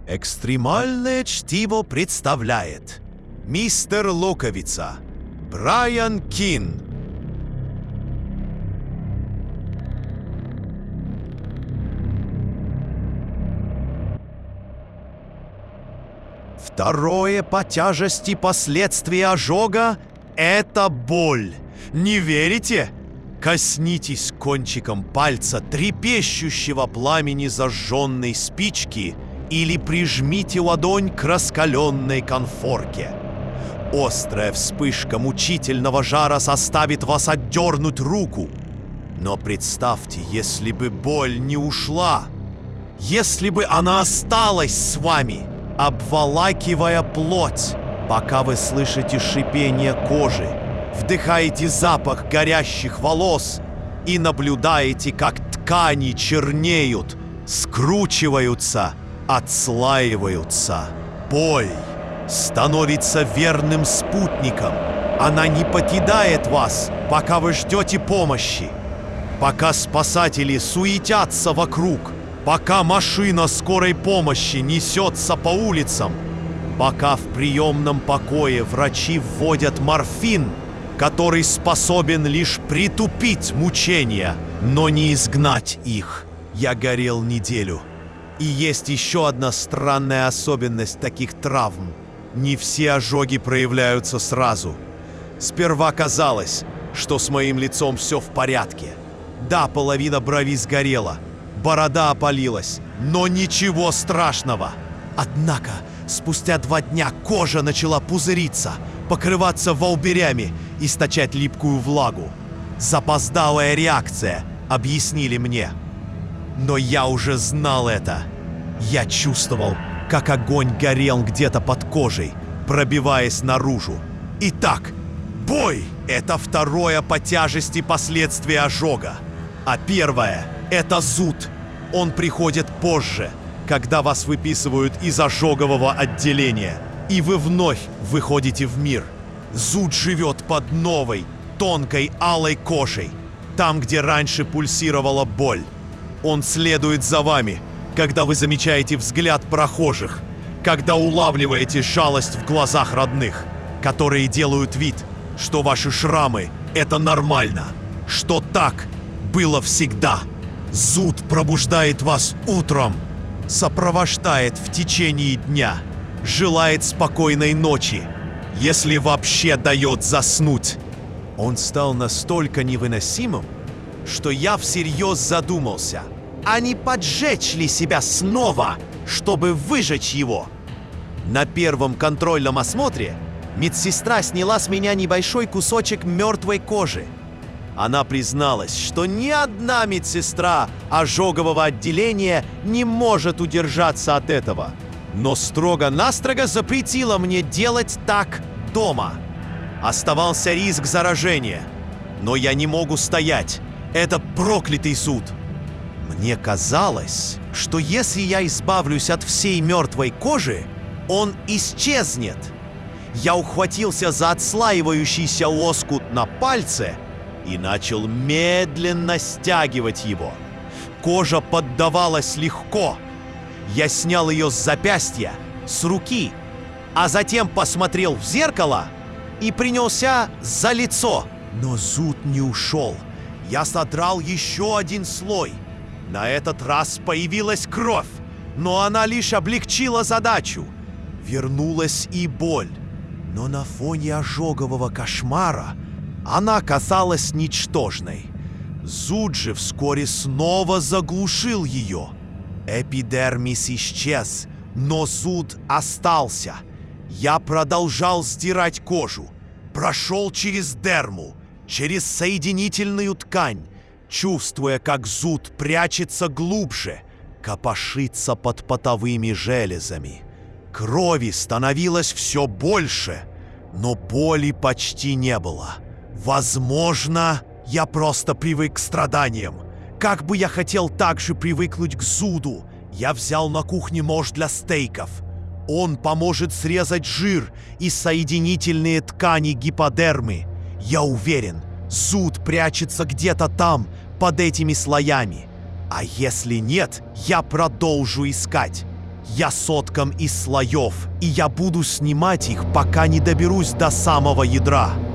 Экстремальное чтиво представляет мистер Луковица, Брайан Кин. Второе по тяжести последствия ожога – это боль. Не верите? Коснитесь кончиком пальца трепещущего пламени зажженной спички или прижмите ладонь к раскаленной конфорке. Острая вспышка мучительного жара заставит вас отдернуть руку. Но представьте, если бы боль не ушла, если бы она осталась с вами, обволакивая плоть, пока вы слышите шипение кожи, вдыхаете запах горящих волос и наблюдаете, как ткани чернеют, скручиваются, отслаиваются. Боль становится верным спутником. Она не покидает вас, пока вы ждете помощи, пока спасатели суетятся вокруг, пока машина скорой помощи несется по улицам, пока в приемном покое врачи вводят морфин, который способен лишь притупить мучения, но не изгнать их. Я горел неделю. И есть еще одна странная особенность таких травм. Не все ожоги проявляются сразу. Сперва казалось, что с моим лицом все в порядке. Да, половина брови сгорела, борода опалилась, но ничего страшного. Однако, спустя 2 дня кожа начала пузыриться, покрываться волдырями, источать липкую влагу. Запоздалая реакция, объяснили мне. Но я уже знал это. Я чувствовал, как огонь горел где-то под кожей, пробиваясь наружу. Итак, боль – это второе по тяжести последствия ожога. А первое – это зуд. Он приходит позже, когда вас выписывают из ожогового отделения, и вы вновь выходите в мир. Зуд живет под новой, тонкой алой кожей, там, где раньше пульсировала боль. Он следует за вами, когда вы замечаете взгляд прохожих, когда улавливаете жалость в глазах родных, которые делают вид, что ваши шрамы – это нормально, что так было всегда. Зуд пробуждает вас утром, сопровождает в течение дня, желает спокойной ночи, если вообще дает заснуть. Он стал настолько невыносимым, что я всерьез задумался, а не поджечь ли себя снова, чтобы выжечь его? На первом контрольном осмотре медсестра сняла с меня небольшой кусочек мертвой кожи. Она призналась, что ни одна медсестра ожогового отделения не может удержаться от этого, но строго-настрого запретила мне делать так дома. Оставался риск заражения, но я не могу стоять. Это проклятый зуд. Мне казалось, что если я избавлюсь от всей мертвой кожи, он исчезнет. Я ухватился за отслаивающийся лоскут на пальце и начал медленно стягивать его. Кожа поддавалась легко. Я снял ее с запястья, с руки, а затем посмотрел в зеркало и принялся за лицо. Но зуд не ушел. Я содрал еще один слой. На этот раз появилась кровь, но она лишь облегчила задачу. Вернулась и боль, но на фоне ожогового кошмара она казалась ничтожной. Зуд же вскоре снова заглушил ее. Эпидермис исчез, но зуд остался. Я продолжал сдирать кожу, прошел через дерму, через соединительную ткань, чувствуя, как зуд прячется глубже, копошится под потовыми железами. Крови становилось все больше, но боли почти не было. Возможно, я просто привык к страданиям. Как бы я хотел также привыкнуть к зуду, я взял на кухне нож для стейков. Он поможет срезать жир и соединительные ткани гиподермы. Я уверен, зуд прячется где-то там, под этими слоями. А если нет, я продолжу искать. Я соткан из слоев, и я буду снимать их, пока не доберусь до самого ядра.